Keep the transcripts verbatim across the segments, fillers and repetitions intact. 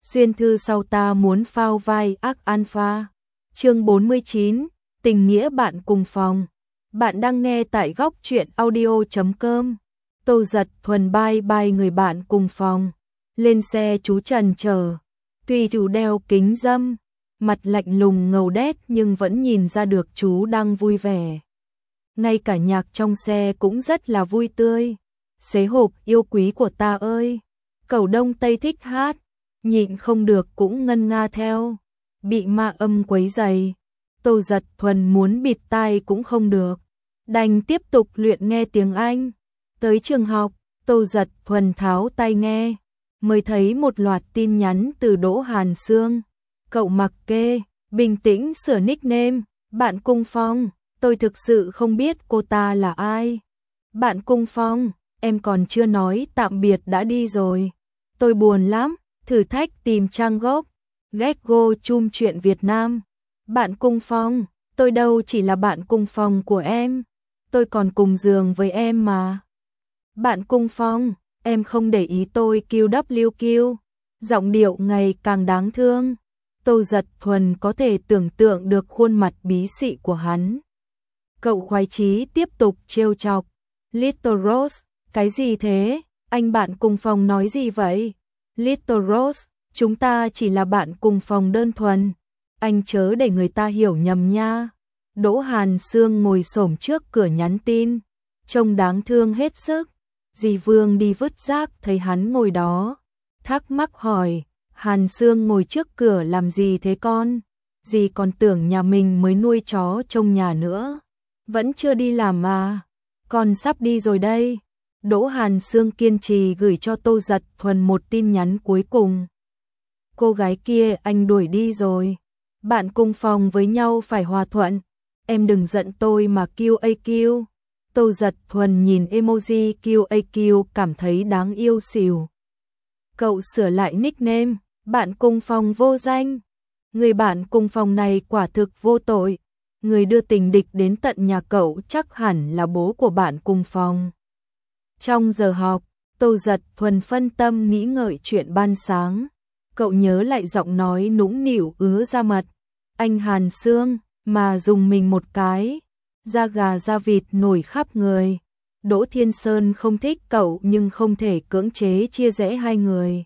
Xuyên thư sau ta muốn phao vai ác alpha. Chương bốn mươi chín, tình nghĩa bạn cùng phòng. Bạn đang nghe tại góc truyện audio chấm com. Tô Giật Thuần bye bye người bạn cùng phòng. Lên xe chú Trần chờ. Tuy chú đeo kính râm, mặt lạnh lùng ngầu đét nhưng vẫn nhìn ra được chú đang vui vẻ. Ngay cả nhạc trong xe cũng rất là vui tươi. Xế hộp yêu quý của ta ơi. Cẩu Đông Tây thích hát, nhịn không được cũng ngân nga theo. Bị ma âm quấy rầy, Tô Giật Thuần muốn bịt tai cũng không được, đành tiếp tục luyện nghe tiếng Anh. Tới trường học, Tô Giật Thuần tháo tai nghe, mới thấy một loạt tin nhắn từ Đỗ Hàn Sương. Cậu mặc kệ, bình tĩnh sửa nickname, bạn cùng phòng, tôi thực sự không biết cô ta là ai. Bạn cùng phòng, em còn chưa nói tạm biệt đã đi rồi. Tôi buồn lắm, thử thách tìm trang gốc. Let's go chum chuyện Việt Nam. Bạn cùng phòng, tôi đâu chỉ là bạn cùng phòng của em. Tôi còn cùng giường với em mà. Bạn cùng phòng, em không để ý tôi kiu đắp-liu kiu. Giọng điệu ngày càng đáng thương. Tô Giật Thuần có thể tưởng tượng được khuôn mặt bí xị của hắn. Cậu khoái chí tiếp tục trêu chọc. Little Rose, cái gì thế? Anh bạn cùng phòng nói gì vậy? Little Rose, chúng ta chỉ là bạn cùng phòng đơn thuần. Anh chớ để người ta hiểu nhầm nha. Đỗ Hàn Sương ngồi xổm trước cửa nhắn tin, trông đáng thương hết sức. Dì Vương đi vứt rác thấy hắn ngồi đó, thắc mắc hỏi, Hàn Sương ngồi trước cửa làm gì thế con? Dì còn tưởng nhà mình mới nuôi chó trong nhà nữa. Vẫn chưa đi làm mà. Con sắp đi rồi đây. Đỗ Hàn Sương kiên trì gửi cho Tô Giật Thuần một tin nhắn cuối cùng. Cô gái kia anh đuổi đi rồi. Bạn cùng phòng với nhau phải hòa thuận. Em đừng giận tôi mà kiu a kiu. Tô Giật Thuần nhìn emoji kiu a kiu cảm thấy đáng yêu xỉu. Cậu sửa lại nickname, bạn cùng phòng vô danh. Người bạn cùng phòng này quả thực vô tội. Người đưa tình địch đến tận nhà cậu chắc hẳn là bố của bạn cùng phòng. Trong giờ học, Tô Giật Thuần phân tâm nghĩ ngợi chuyện ban sáng. Cậu nhớ lại giọng nói nũng nịu ứa ra mặt. Anh Hàn Sương, mà dùng mình một cái. Da gà da vịt nổi khắp người. Đỗ Thiên Sơn không thích cậu nhưng không thể cưỡng chế chia rẽ hai người.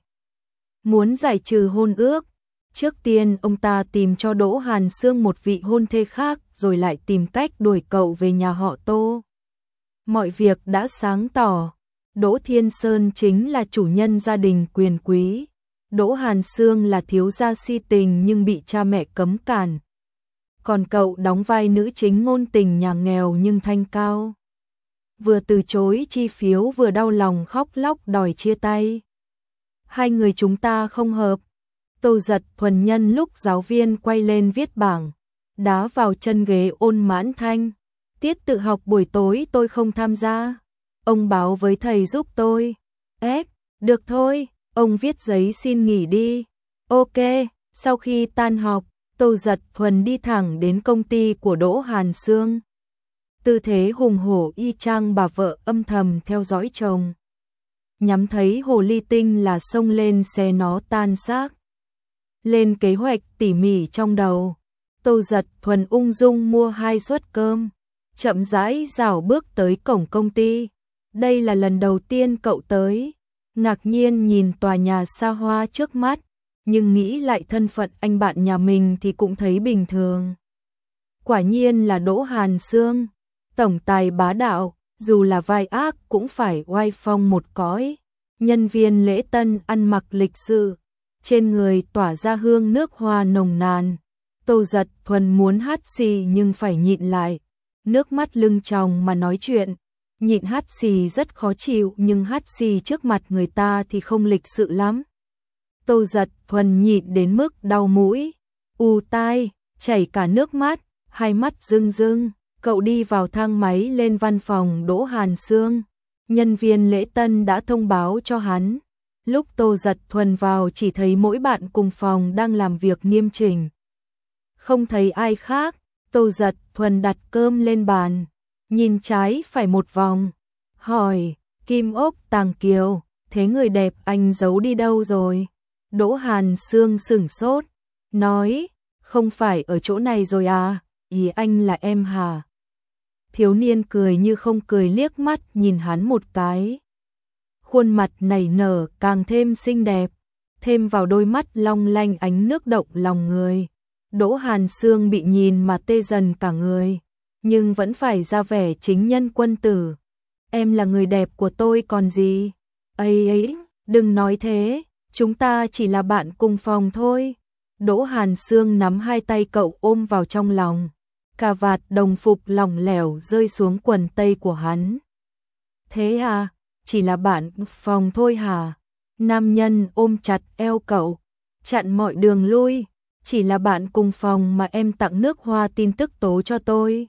Muốn giải trừ hôn ước. Trước tiên ông ta tìm cho Đỗ Hàn Sương một vị hôn thê khác rồi lại tìm cách đuổi cậu về nhà họ Tô. Mọi việc đã sáng tỏ. Đỗ Thiên Sơn chính là chủ nhân gia đình quyền quý. Đỗ Hàn Sương là thiếu gia si tình nhưng bị cha mẹ cấm cản. Còn cậu đóng vai nữ chính ngôn tình nhà nghèo nhưng thanh cao. Vừa từ chối chi phiếu vừa đau lòng khóc lóc đòi chia tay. Hai người chúng ta không hợp. Tô Giật Thuần nhân lúc giáo viên quay lên viết bảng, đá vào chân ghế Ôn Mãn Thanh. Tiết tự học buổi tối tôi không tham gia. Ông báo với thầy giúp tôi. Ếch, được thôi, ông viết giấy xin nghỉ đi. Ok, sau khi tan học, Tô Giật Thuần đi thẳng đến công ty của Đỗ Hàn Sương. Tư thế hùng hổ y chang bà vợ âm thầm theo dõi chồng. Nhắm thấy hồ ly tinh là xông lên xé nó tan xác. Lên kế hoạch tỉ mỉ trong đầu, Tô Giật Thuần ung dung mua hai suất cơm, chậm rãi dạo bước tới cổng công ty. Đây là lần đầu tiên cậu tới, ngạc nhiên nhìn tòa nhà xa hoa trước mắt, nhưng nghĩ lại thân phận anh bạn nhà mình thì cũng thấy bình thường. Quả nhiên là Đỗ Hàn Sương, tổng tài bá đạo, dù là vai ác cũng phải oai phong một cõi. Nhân viên lễ tân ăn mặc lịch sự, trên người tỏa ra hương nước hoa nồng nàn. Tô Giật Thuần muốn hát xì nhưng phải nhịn lại, nước mắt lưng tròng mà nói chuyện. Nhịn hát xì rất khó chịu nhưng hát xì trước mặt người ta thì không lịch sự lắm. Tô Giật Thuần nhịn đến mức đau mũi, ù tai, chảy cả nước mắt, hai mắt rưng rưng. Cậu đi vào thang máy lên văn phòng Đỗ Hàn Sương. Nhân viên lễ tân đã thông báo cho hắn. Lúc Tô Giật Thuần vào chỉ thấy mỗi bạn cùng phòng đang làm việc nghiêm chỉnh. Không thấy ai khác, Tô Giật Thuần đặt cơm lên bàn, nhìn trái phải một vòng, hỏi, Kim Ốc Tàng Kiều, thế người đẹp anh giấu đi đâu rồi? Đỗ Hàn Sương sửng sốt, nói, không phải ở chỗ này rồi à, ý anh là em hả? Thiếu niên cười như không cười liếc mắt nhìn hắn một cái. Khuôn mặt nảy nở càng thêm xinh đẹp, thêm vào đôi mắt long lanh ánh nước động lòng người. Đỗ Hàn Sương bị nhìn mà tê dần cả người, nhưng vẫn phải ra vẻ chính nhân quân tử. Em là người đẹp của tôi còn gì? Ấy ấy, đừng nói thế, chúng ta chỉ là bạn cùng phòng thôi. Đỗ Hàn Sương nắm hai tay cậu ôm vào trong lòng. Cà vạt đồng phục lỏng lẻo rơi xuống quần tây của hắn. Thế à, chỉ là bạn phòng thôi hả? Nam nhân ôm chặt eo cậu, chặn mọi đường lui. Chỉ là bạn cùng phòng mà em tặng nước hoa tin tức tố cho tôi.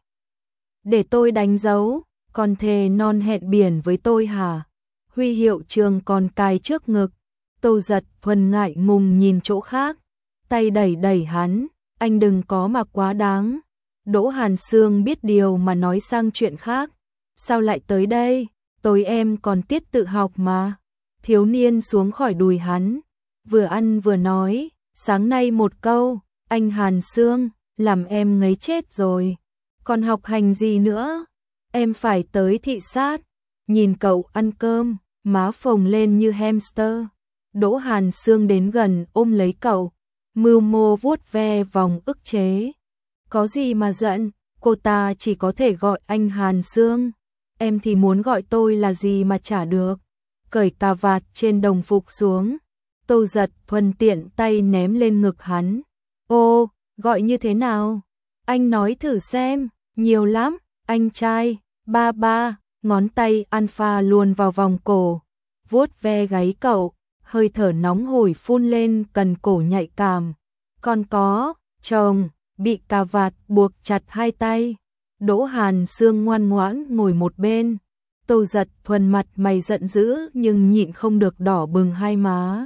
Để tôi đánh dấu, còn thề non hẹn biển với tôi hả? Huy hiệu trường còn cài trước ngực. Tô Giật Thuần ngại ngùng nhìn chỗ khác, tay đẩy đẩy hắn, anh đừng có mà quá đáng. Đỗ Hàn Sương biết điều mà nói sang chuyện khác. Sao lại tới đây? Tối em còn tiết tự học mà. Thiếu niên xuống khỏi đùi hắn, vừa ăn vừa nói, sáng nay một câu, anh Hàn Sương, làm em ngấy chết rồi. Còn học hành gì nữa? Em phải tới thị sát. Nhìn cậu ăn cơm, má phồng lên như hamster. Đỗ Hàn Sương đến gần ôm lấy cậu, mưu mô vuốt ve vòng ức chế. Có gì mà giận, cô ta chỉ có thể gọi anh Hàn Sương. Em thì muốn gọi tôi là gì mà chả được. Cởi cà vạt trên đồng phục xuống. Tô Giật Thuần tiện tay ném lên ngực hắn. Ô, gọi như thế nào? Anh nói thử xem, nhiều lắm, anh trai, ba ba, ngón tay alpha luồn vào vòng cổ, vuốt ve gáy cậu, hơi thở nóng hổi phun lên cần cổ nhạy cảm. Còn có, chồng, bị cà vạt buộc chặt hai tay. Đỗ Hàn Sương ngoan ngoãn ngồi một bên. Tô Giật Thuần mặt mày giận dữ nhưng nhịn không được đỏ bừng hai má.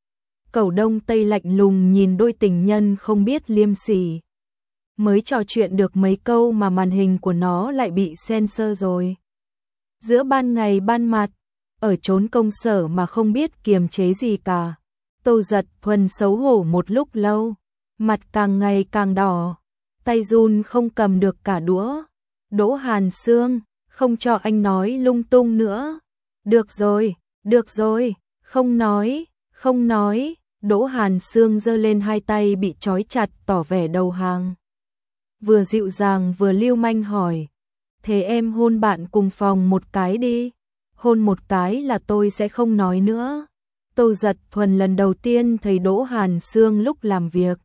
Cẩu Đông Tây lạnh lùng nhìn đôi tình nhân không biết liêm sỉ. Mới trò chuyện được mấy câu mà màn hình của nó lại bị censor rồi. Giữa ban ngày ban mặt, ở chốn công sở mà không biết kiềm chế gì cả. Tô Giật Thuần xấu hổ một lúc lâu, mặt càng ngày càng đỏ, tay run không cầm được cả đũa. Đỗ Hàn Sương, không cho anh nói lung tung nữa. Được rồi, được rồi, không nói, không nói. Đỗ Hàn Sương giơ lên hai tay bị trói chặt tỏ vẻ đầu hàng. Vừa dịu dàng vừa lưu manh hỏi, thế em hôn bạn cùng phòng một cái đi. Hôn một cái là tôi sẽ không nói nữa. Tô Giật Thuần lần đầu tiên thấy Đỗ Hàn Sương lúc làm việc.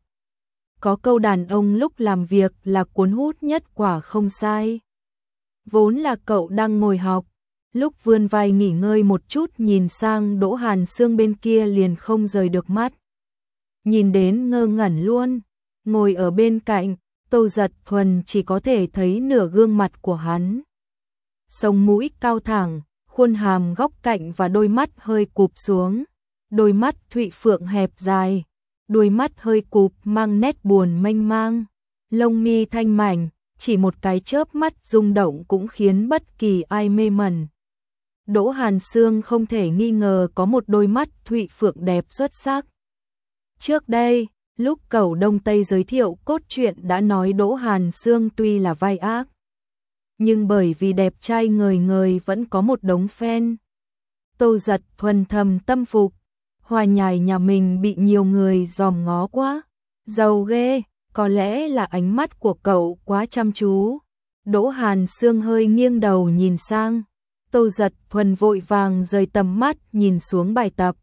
Có câu đàn ông lúc làm việc là cuốn hút nhất quả không sai. Vốn là cậu đang ngồi học, lúc vươn vai nghỉ ngơi một chút nhìn sang Đỗ Hàn Sương bên kia liền không rời được mắt. Nhìn đến ngơ ngẩn luôn, ngồi ở bên cạnh, Tô Giật Thuần chỉ có thể thấy nửa gương mặt của hắn. Sống mũi cao thẳng, khuôn hàm góc cạnh và đôi mắt hơi cụp xuống. Đôi mắt thụy phượng hẹp dài, đôi mắt hơi cụp mang nét buồn mênh mang. Lông mi thanh mảnh, chỉ một cái chớp mắt rung động cũng khiến bất kỳ ai mê mẩn. Đỗ Hàn Sương không thể nghi ngờ có một đôi mắt thụy phượng đẹp xuất sắc. Trước đây, lúc Cẩu Đông Tây giới thiệu cốt truyện đã nói Đỗ Hàn Sương tuy là vai ác, nhưng bởi vì đẹp trai ngời ngời vẫn có một đống fan. Tô Giật Thuần thầm tâm phục, Hoa Nhài nhà mình bị nhiều người dòm ngó quá, giàu ghê, có lẽ là ánh mắt của cậu quá chăm chú. Đỗ Hàn Sương hơi nghiêng đầu nhìn sang, Tô Giật Thuần vội vàng rời tầm mắt nhìn xuống bài tập.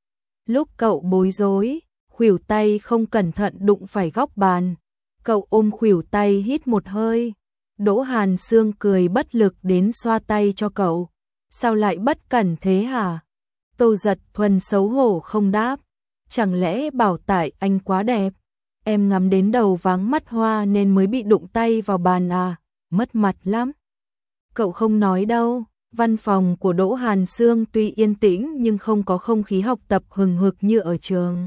Lúc cậu bối rối, khuỷu tay không cẩn thận đụng phải góc bàn, cậu ôm khuỷu tay hít một hơi. Đỗ Hàn Sương cười bất lực đến xoa tay cho cậu. Sao lại bất cẩn thế hả? Tô Giật Thuần xấu hổ không đáp. Chẳng lẽ bảo tại anh quá đẹp? Em ngắm đến đầu váng mắt hoa nên mới bị đụng tay vào bàn à? Mất mặt lắm. Cậu không nói đâu. Văn phòng của Đỗ Hàn Sương tuy yên tĩnh nhưng không có không khí học tập hừng hực như ở trường.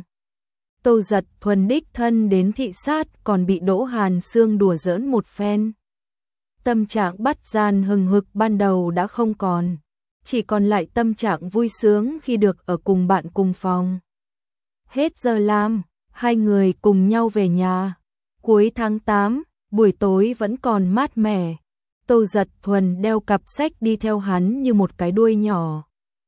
Tô Giật Thuần đích thân đến thị sát còn bị Đỗ Hàn Sương đùa giỡn một phen. Tâm trạng bắt gian hừng hực ban đầu đã không còn, chỉ còn lại tâm trạng vui sướng khi được ở cùng bạn cùng phòng. Hết giờ làm, hai người cùng nhau về nhà. Cuối tháng tám, buổi tối vẫn còn mát mẻ. Tô Dật Thuần đeo cặp sách đi theo hắn như một cái đuôi nhỏ.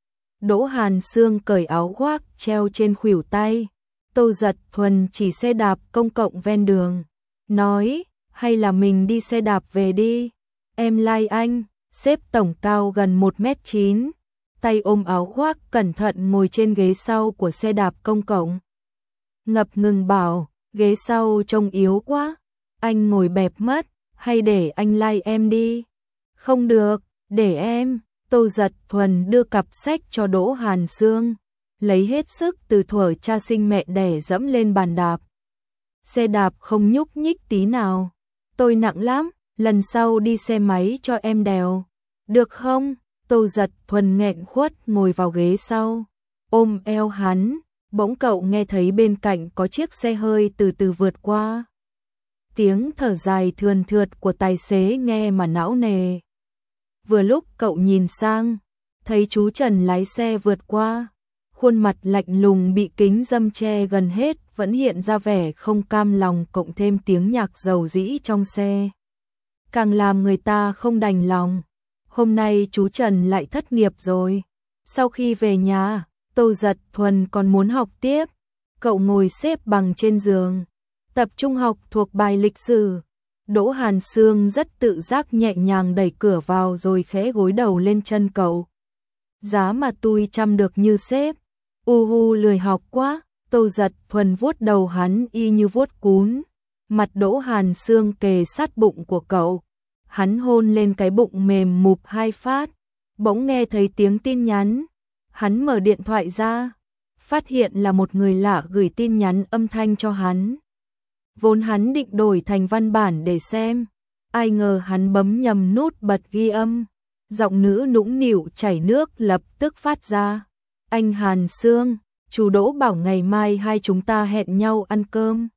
Đỗ Hàn Sương cởi áo khoác treo trên khuỷu tay. Tô Dật Thuần chỉ xe đạp công cộng ven đường. Nói, hay là mình đi xe đạp về đi. Em lai like anh, sếp tổng cao gần một mét chín. Tay ôm áo khoác cẩn thận ngồi trên ghế sau của xe đạp công cộng. Ngập ngừng bảo, ghế sau trông yếu quá. Anh ngồi bẹp mất, hay để anh lai like em đi. Không được, để em. Tô Dật Thuần đưa cặp sách cho Đỗ Hàn Sương, lấy hết sức từ thuở cha sinh mẹ đẻ dẫm lên bàn đạp. Xe đạp không nhúc nhích tí nào. Tôi nặng lắm, lần sau đi xe máy cho em đèo. Được không? Tô Dật Thuần nghẹn khuất ngồi vào ghế sau, ôm eo hắn. Bỗng cậu nghe thấy bên cạnh có chiếc xe hơi từ từ vượt qua. Tiếng thở dài thườn thượt của tài xế nghe mà não nề. Vừa lúc cậu nhìn sang, thấy chú Trần lái xe vượt qua, khuôn mặt lạnh lùng bị kính râm che gần hết vẫn hiện ra vẻ không cam lòng, cộng thêm tiếng nhạc dầu dĩ trong xe, càng làm người ta không đành lòng. Hôm nay chú Trần lại thất nghiệp rồi. Sau khi về nhà, Tô Dật Thuần còn muốn học tiếp. Cậu ngồi xếp bằng trên giường, tập trung học thuộc bài lịch sử. Đỗ Hàn Sương rất tự giác nhẹ nhàng đẩy cửa vào rồi khẽ gối đầu lên chân cậu. Giá mà tôi chăm được như sếp. U hu lười học quá. Tô Dật Thuần vuốt đầu hắn y như vuốt cún. Mặt Đỗ Hàn Sương kề sát bụng của cậu. Hắn hôn lên cái bụng mềm mụp hai phát. Bỗng nghe thấy tiếng tin nhắn. Hắn mở điện thoại ra, phát hiện là một người lạ gửi tin nhắn âm thanh cho hắn. Vốn hắn định đổi thành văn bản để xem, ai ngờ hắn bấm nhầm nút bật ghi âm. Giọng nữ nũng nịu chảy nước lập tức phát ra. Anh Hàn Sương, chú Đỗ bảo ngày mai hai chúng ta hẹn nhau ăn cơm.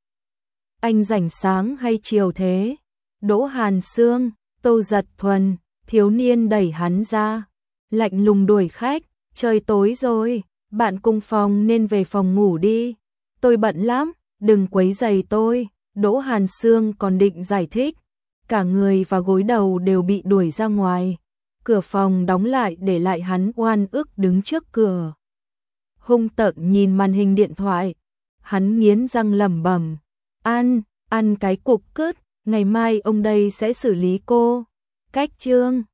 Anh rảnh sáng hay chiều thế? Đỗ Hàn Sương, Tô Dật Thuần, thiếu niên đẩy hắn ra, lạnh lùng đuổi khách. Trời tối rồi, bạn cùng phòng nên về phòng ngủ đi. Tôi bận lắm, đừng quấy rầy tôi. Đỗ Hàn Sương còn định giải thích, cả người và gối đầu đều bị đuổi ra ngoài. Cửa phòng đóng lại để lại hắn oan ức đứng trước cửa. Hung tợn nhìn màn hình điện thoại, hắn nghiến răng lẩm bẩm, ăn, ăn cái cục cứt, ngày mai ông đây sẽ xử lý cô. Cách chương